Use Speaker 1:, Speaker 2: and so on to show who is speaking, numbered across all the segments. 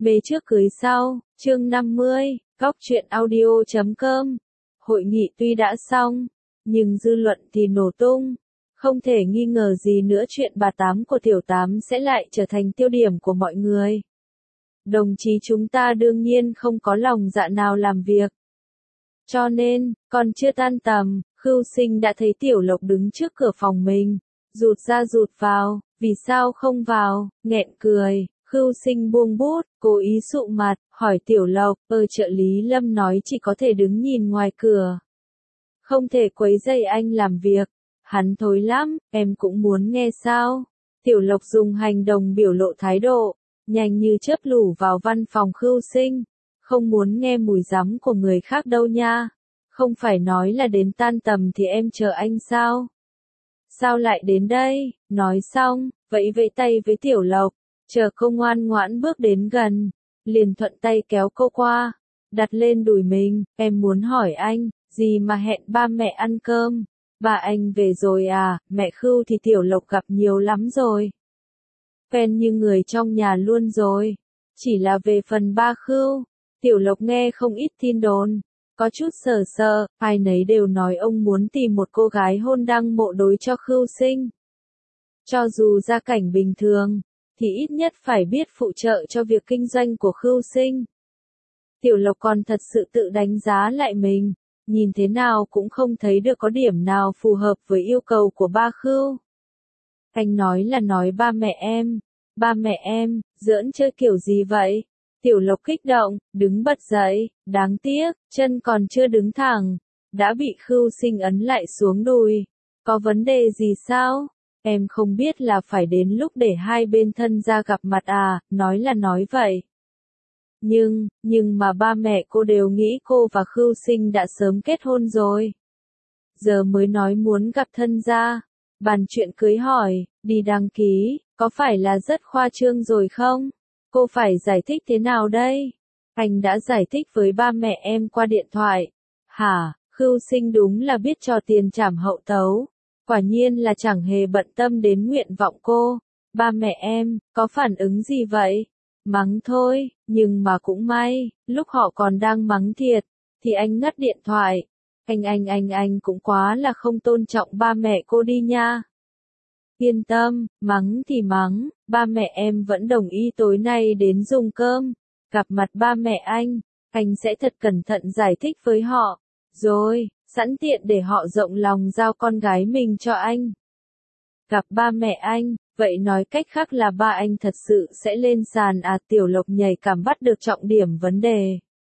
Speaker 1: Mê trước cưới sau, chương 50, góc truyện audio.com. Hội nghị tuy đã xong, nhưng dư luận thì nổ tung. Không thể nghi ngờ gì nữa chuyện bà Tám của Tiểu Tám sẽ lại trở thành tiêu điểm của mọi người. Đồng chí chúng ta đương nhiên không có lòng dạ nào làm việc. Cho nên, còn chưa tan tầm, Khưu Sinh đã thấy Tiểu Lộc đứng trước cửa phòng mình. Rụt ra rụt vào, vì sao không vào, nghẹn cười. Khưu Sinh buông bút, cố ý sụ mặt, hỏi Tiểu Lộc, trợ lý Lâm nói chỉ có thể đứng nhìn ngoài cửa. Không thể quấy rầy anh làm việc. Hắn thối lắm, em cũng muốn nghe sao? Tiểu Lộc dùng hành động biểu lộ thái độ, nhanh như chớp lủ vào văn phòng Khưu Sinh. Không muốn nghe mùi giấm của người khác đâu nha. Không phải nói là đến tan tầm thì em chờ anh sao? Sao lại đến đây? Nói xong, vẫy vẫy tay với Tiểu Lộc, chờ cô ngoan ngoãn bước đến gần, liền thuận tay kéo cô qua, đặt lên đùi mình, em muốn hỏi anh, gì mà hẹn ba mẹ ăn cơm? Ba anh về rồi à? Mẹ Khưu thì Tiểu Lộc gặp nhiều lắm rồi. Quen như người trong nhà luôn rồi. Chỉ là về phần ba Khưu, Tiểu Lộc nghe không ít tin đồn, có chút sợ sợ, ai nấy đều nói ông muốn tìm một cô gái hôn đăng mộ đối cho Khưu Sinh. Cho dù gia cảnh bình thường, thì ít nhất phải biết phụ trợ cho việc kinh doanh của Khưu Sinh. Tiểu Lộc còn thật sự tự đánh giá lại mình, nhìn thế nào cũng không thấy được có điểm nào phù hợp với yêu cầu của ba Khưu. Anh nói là nói ba mẹ em, giỡn chơi kiểu gì vậy? Tiểu Lộc kích động, đứng bật dậy, đáng tiếc, chân còn chưa đứng thẳng, đã bị Khưu Sinh ấn lại xuống đùi. Có vấn đề gì sao? Em không biết là phải đến lúc để hai bên thân ra gặp mặt à, nói là nói vậy. Nhưng mà ba mẹ cô đều nghĩ cô và Khưu Sinh đã sớm kết hôn rồi. Giờ mới nói muốn gặp thân gia, bàn chuyện cưới hỏi, đi đăng ký, có phải là rất khoa trương rồi không? Cô phải giải thích thế nào đây? Anh đã giải thích với ba mẹ em qua điện thoại. Hả, Khưu Sinh đúng là biết trò tiền trảm hậu tấu. Quả nhiên là chẳng hề bận tâm đến nguyện vọng cô. Ba mẹ em, có phản ứng gì vậy? Mắng thôi, nhưng mà cũng may, lúc họ còn đang mắng thiệt, thì anh ngắt điện thoại. Anh cũng quá là không tôn trọng ba mẹ cô đi nha. Yên tâm, mắng thì mắng, ba mẹ em vẫn đồng ý tối nay đến dùng cơm, gặp mặt ba mẹ anh sẽ thật cẩn thận giải thích với họ, rồi, sẵn tiện để họ rộng lòng giao con gái mình cho anh. Gặp ba mẹ anh, vậy nói cách khác là ba anh thật sự sẽ lên sàn à? Tiểu Lộc nhảy cảm bắt được trọng điểm vấn đề.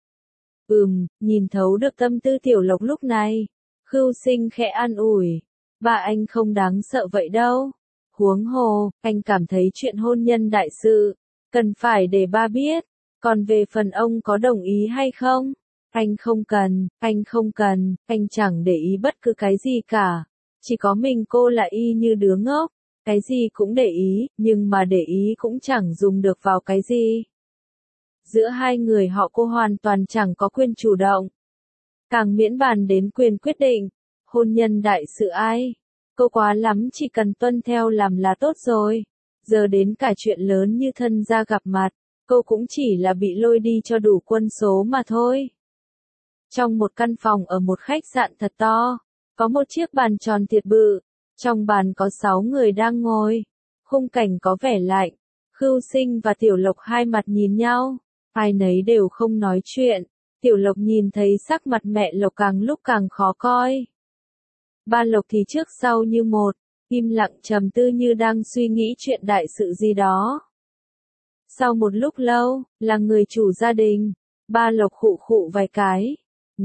Speaker 1: Nhìn thấu được tâm tư Tiểu Lộc lúc này, Khưu Sinh khẽ an ủi, ba anh không đáng sợ vậy đâu. Huống hồ, anh cảm thấy chuyện hôn nhân đại sự, cần phải để ba biết, còn về phần ông có đồng ý hay không? Anh không cần, anh chẳng để ý bất cứ cái gì cả. Chỉ có mình cô là y như đứa ngốc, cái gì cũng để ý, nhưng mà để ý cũng chẳng dùng được vào cái gì. Giữa hai người họ cô hoàn toàn chẳng có quyền chủ động. Càng miễn bàn đến quyền quyết định, hôn nhân đại sự ai. Cô quá lắm chỉ cần tuân theo làm là tốt rồi. Giờ đến cả chuyện lớn như thân gia gặp mặt, cô cũng chỉ là bị lôi đi cho đủ quân số mà thôi. Trong một căn phòng ở một khách sạn thật to, có một chiếc bàn tròn thiệt bự. Trong bàn có 6 người đang ngồi. Khung cảnh có vẻ lạnh. Khưu Sinh và Tiểu Lộc hai mặt nhìn nhau. Ai nấy đều không nói chuyện. Tiểu Lộc nhìn thấy sắc mặt mẹ Lộc càng lúc càng khó coi. Ba Lộc thì trước sau như một, im lặng trầm tư như đang suy nghĩ chuyện đại sự gì đó. Sau một lúc lâu, là người chủ gia đình, ba Lộc khụ khụ vài cái.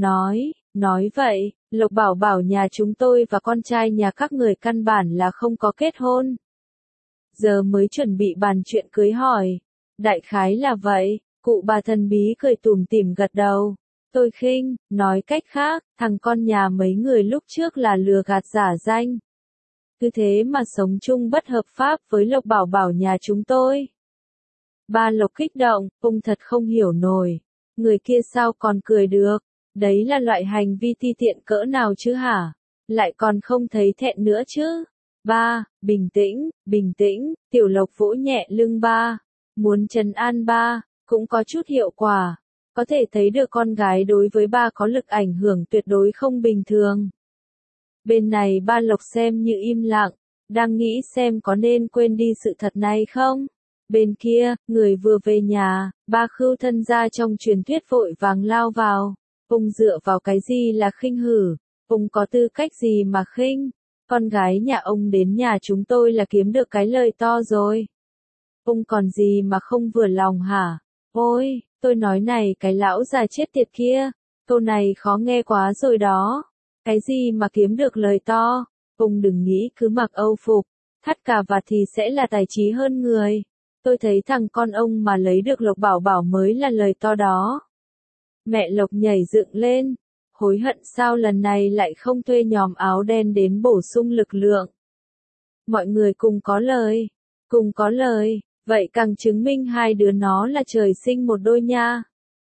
Speaker 1: Nói vậy, Lộc bảo nhà chúng tôi và con trai nhà các người căn bản là không có kết hôn. Giờ mới chuẩn bị bàn chuyện cưới hỏi. Đại khái là vậy, cụ bà thần bí cười tủm tỉm gật đầu. Tôi khinh, nói cách khác, thằng con nhà mấy người lúc trước là lừa gạt giả danh. Cứ thế mà sống chung bất hợp pháp với Lộc bảo nhà chúng tôi. Ba Lộc kích động, ông thật không hiểu nổi. Người kia sao còn cười được? Đấy là loại hành vi ti tiện cỡ nào chứ hả? Lại còn không thấy thẹn nữa chứ? Ba, bình tĩnh, Tiểu Lộc vỗ nhẹ lưng ba. Muốn trấn an ba, cũng có chút hiệu quả. Có thể thấy được con gái đối với ba có lực ảnh hưởng tuyệt đối không bình thường. Bên này ba Lộc xem như im lặng, đang nghĩ xem có nên quên đi sự thật này không. Bên kia, người vừa về nhà, ba Khưu thân gia trong truyền thuyết vội vàng lao vào. Ông dựa vào cái gì là khinh hử? Ông có tư cách gì mà khinh? Con gái nhà ông đến nhà chúng tôi là kiếm được cái lời to rồi. Ông còn gì mà không vừa lòng hả? Ôi, tôi nói này cái lão già chết tiệt kia, câu này khó nghe quá rồi đó. Cái gì mà kiếm được lời to? Ông đừng nghĩ cứ mặc âu phục, thắt cà vạt thì sẽ là tài trí hơn người. Tôi thấy thằng con ông mà lấy được Lộc Bảo Bảo mới là lời to đó. Mẹ Lộc nhảy dựng lên, hối hận sao lần này lại không thuê nhóm áo đen đến bổ sung lực lượng. Mọi người cùng có lời, vậy càng chứng minh hai đứa nó là trời sinh một đôi nha.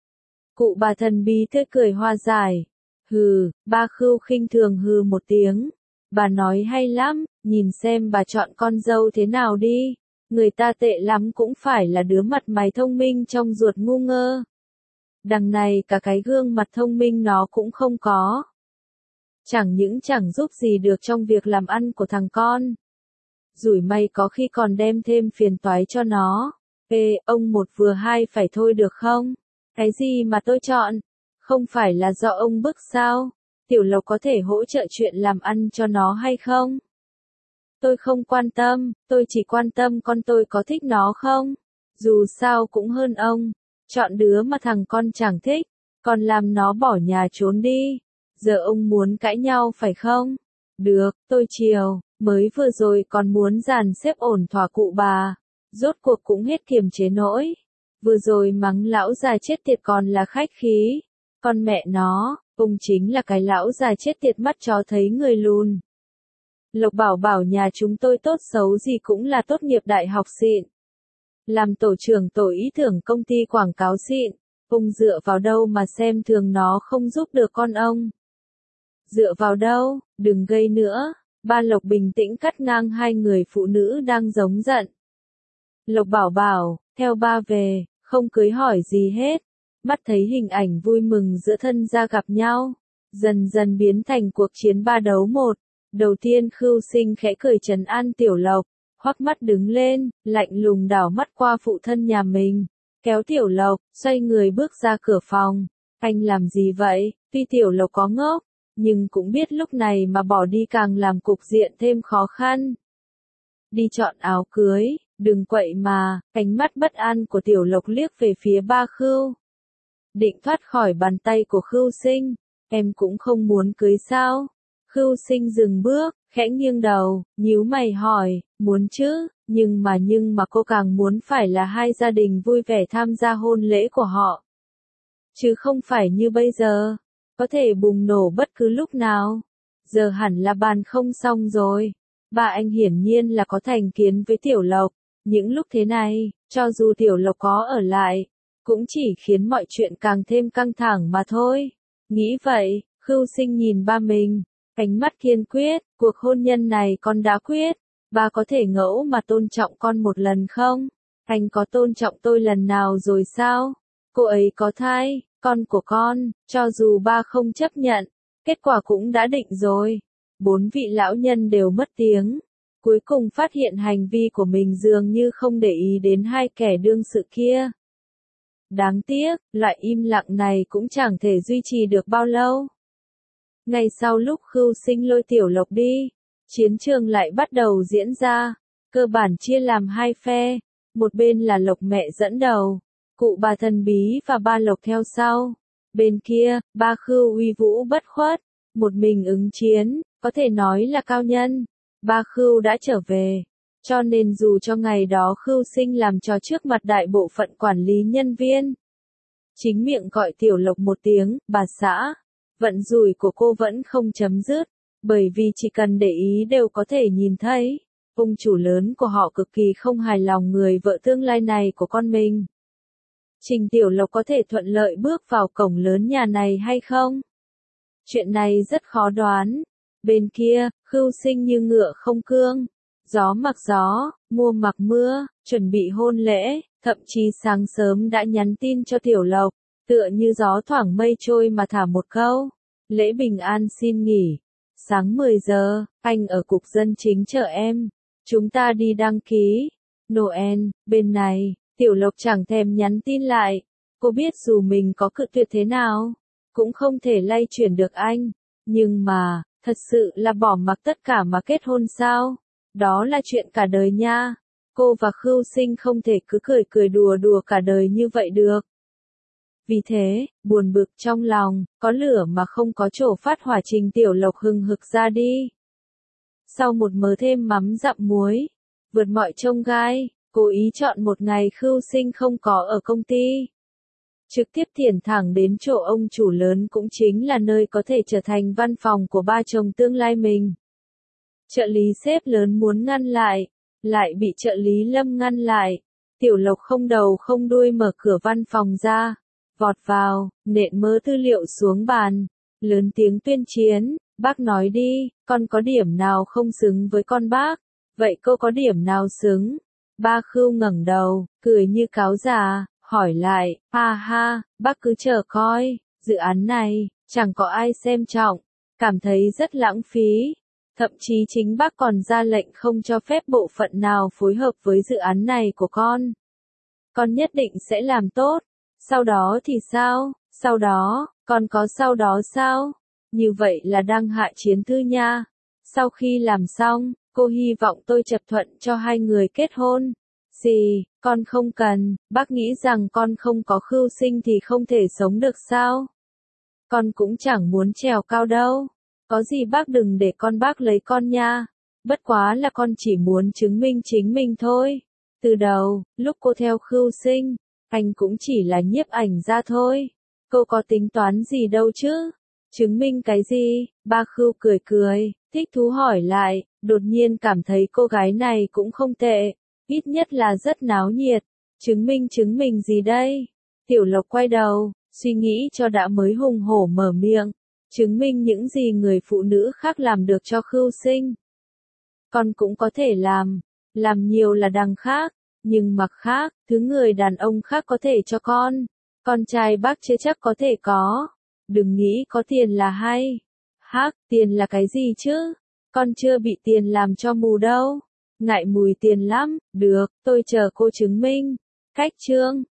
Speaker 1: Cụ bà thần bí tươi cười hoa giải. Hừ, ba Khưu khinh thường hừ một tiếng. Bà nói hay lắm, nhìn xem bà chọn con dâu thế nào đi. Người ta tệ lắm cũng phải là đứa mặt mày thông minh trong ruột ngu ngơ. Đằng này cả cái gương mặt thông minh nó cũng không có. Chẳng những chẳng giúp gì được trong việc làm ăn của thằng con. Rủi may có khi còn đem thêm phiền toái cho nó. Ê, ông một vừa hai phải thôi được không? Cái gì mà tôi chọn? Không phải là do ông bức sao? Tiểu Lộc có thể hỗ trợ chuyện làm ăn cho nó hay không? Tôi không quan tâm, tôi chỉ quan tâm con tôi có thích nó không? Dù sao cũng hơn ông. Chọn đứa mà thằng con chẳng thích, còn làm nó bỏ nhà trốn đi. Giờ ông muốn cãi nhau phải không? Được, tôi chiều, mới vừa rồi còn muốn dàn xếp ổn thỏa cụ bà. Rốt cuộc cũng hết kiềm chế nổi. Vừa rồi mắng lão già chết tiệt còn là khách khí. Con mẹ nó, ông chính là cái lão già chết tiệt mắt chó thấy người lùn. Lộc Bảo Bảo nhà chúng tôi tốt xấu gì cũng là tốt nghiệp đại học xịn. Làm tổ trưởng tổ ý tưởng công ty quảng cáo xịn, ông dựa vào đâu mà xem thường nó không giúp được con ông. Dựa vào đâu, đừng gây nữa, ba Lộc bình tĩnh cắt ngang hai người phụ nữ đang giống giận. Lộc Bảo Bảo, theo ba về, không cưới hỏi gì hết, mắt thấy hình ảnh vui mừng giữa thân gia gặp nhau, dần dần biến thành cuộc chiến 3 đấu 1. Đầu tiên Khưu Sinh khẽ cười trấn an Tiểu Lộc, hoắc mắt đứng lên, lạnh lùng đảo mắt qua phụ thân nhà mình, kéo Tiểu Lộc, xoay người bước ra cửa phòng. Anh làm gì vậy? Tuy Tiểu Lộc có ngốc, nhưng cũng biết lúc này mà bỏ đi càng làm cục diện thêm khó khăn. Đi chọn áo cưới, đừng quậy mà, ánh mắt bất an của Tiểu Lộc liếc về phía ba Khưu. Định thoát khỏi bàn tay của Khưu Sinh, em cũng không muốn cưới sao? Khưu Sinh dừng bước, khẽ nghiêng đầu, nhíu mày hỏi, muốn chứ, nhưng mà cô càng muốn phải là hai gia đình vui vẻ tham gia hôn lễ của họ. Chứ không phải như bây giờ, có thể bùng nổ bất cứ lúc nào. Giờ hẳn là bàn không xong rồi. Ba anh hiển nhiên là có thành kiến với Tiểu Lộc. Những lúc thế này, cho dù Tiểu Lộc có ở lại, cũng chỉ khiến mọi chuyện càng thêm căng thẳng mà thôi. Nghĩ vậy, Khưu Sinh nhìn ba mình. Ánh mắt kiên quyết, cuộc hôn nhân này con đã quyết, ba có thể ngẫu mà tôn trọng con một lần không? Anh có tôn trọng tôi lần nào rồi sao? Cô ấy có thai, con của con, cho dù ba không chấp nhận, kết quả cũng đã định rồi. 4 vị lão nhân đều mất tiếng, cuối cùng phát hiện hành vi của mình dường như không để ý đến hai kẻ đương sự kia. Đáng tiếc, loại im lặng này cũng chẳng thể duy trì được bao lâu. Ngay sau lúc Khưu Sinh lôi Tiểu Lộc đi, chiến trường lại bắt đầu diễn ra, cơ bản chia làm hai phe, một bên là Lộc mẹ dẫn đầu, cụ bà thần bí và ba Lộc theo sau, bên kia, ba Khưu uy vũ bất khuất, một mình ứng chiến, có thể nói là cao nhân, ba Khưu đã trở về, cho nên dù cho ngày đó Khưu Sinh làm trò trước mặt đại bộ phận quản lý nhân viên, chính miệng gọi Tiểu Lộc một tiếng, bà xã. Vận rủi của cô vẫn không chấm dứt, bởi vì chỉ cần để ý đều có thể nhìn thấy, ông chủ lớn của họ cực kỳ không hài lòng người vợ tương lai này của con mình. Trình Tiểu Lộc có thể thuận lợi bước vào cổng lớn nhà này hay không? Chuyện này rất khó đoán. Bên kia, Khưu Sinh như ngựa không cương, gió mặc gió, mưa mặc mưa, chuẩn bị hôn lễ, thậm chí sáng sớm đã nhắn tin cho Tiểu Lộc, tựa như gió thoảng mây trôi mà thả một câu, lễ bình an xin nghỉ, sáng 10 giờ, anh ở cục dân chính chờ em, chúng ta đi đăng ký, Noel, bên này, Tiểu Lộc chẳng thèm nhắn tin lại, cô biết dù mình có cự tuyệt thế nào, cũng không thể lay chuyển được anh, nhưng mà, thật sự là bỏ mặc tất cả mà kết hôn sao, đó là chuyện cả đời nha, cô và Khưu Sinh không thể cứ cười cười đùa đùa cả đời như vậy được. Vì thế, buồn bực trong lòng, có lửa mà không có chỗ phát hỏa Trình Tiểu Lộc hừng hực ra đi. Sau một mớ thêm mắm dặm muối, vượt mọi chông gai, cố ý chọn một ngày Khưu Sinh không có ở công ty. Trực tiếp thiển thẳng đến chỗ ông chủ lớn cũng chính là nơi có thể trở thành văn phòng của ba chồng tương lai mình. Trợ lý sếp lớn muốn ngăn lại bị trợ lý Lâm ngăn lại. Tiểu Lộc không đầu không đuôi mở cửa văn phòng ra, vọt vào, nện mớ tư liệu xuống bàn, lớn tiếng tuyên chiến, bác nói đi, con có điểm nào không xứng với con bác, vậy cô có điểm nào xứng? Ba Khưu ngẩng đầu, cười như cáo già, hỏi lại, ha ha, bác cứ chờ coi, dự án này, chẳng có ai xem trọng, cảm thấy rất lãng phí. Thậm chí chính bác còn ra lệnh không cho phép bộ phận nào phối hợp với dự án này của con. Con nhất định sẽ làm tốt. Sau đó thì sao? Sau đó, con có sau đó sao? Như vậy là đang hạ chiến thư nha. Sau khi làm xong, cô hy vọng tôi chấp thuận cho hai người kết hôn. Gì, con không cần, bác nghĩ rằng con không có Khưu Sinh thì không thể sống được sao? Con cũng chẳng muốn trèo cao đâu. Có gì bác đừng để con bác lấy con nha. Bất quá là con chỉ muốn chứng minh chính mình thôi. Từ đầu, lúc cô theo Khưu Sinh, anh cũng chỉ là nhiếp ảnh ra thôi. Cô có tính toán gì đâu chứ? Chứng minh cái gì? Ba Khưu cười cười, thích thú hỏi lại, đột nhiên cảm thấy cô gái này cũng không tệ. Ít nhất là rất náo nhiệt. Chứng minh gì đây? Tiểu Lộc quay đầu, suy nghĩ cho đã mới hùng hổ mở miệng. Chứng minh những gì người phụ nữ khác làm được cho Khưu Sinh. Con cũng có thể làm nhiều là đằng khác, nhưng mặc khác, thứ người đàn ông khác có thể cho con trai bác chưa chắc có thể có. Đừng nghĩ có tiền là hay. Hắc, tiền là cái gì chứ? Con chưa bị tiền làm cho mù đâu. Ngại mùi tiền lắm, được, tôi chờ cô chứng minh. Cách chương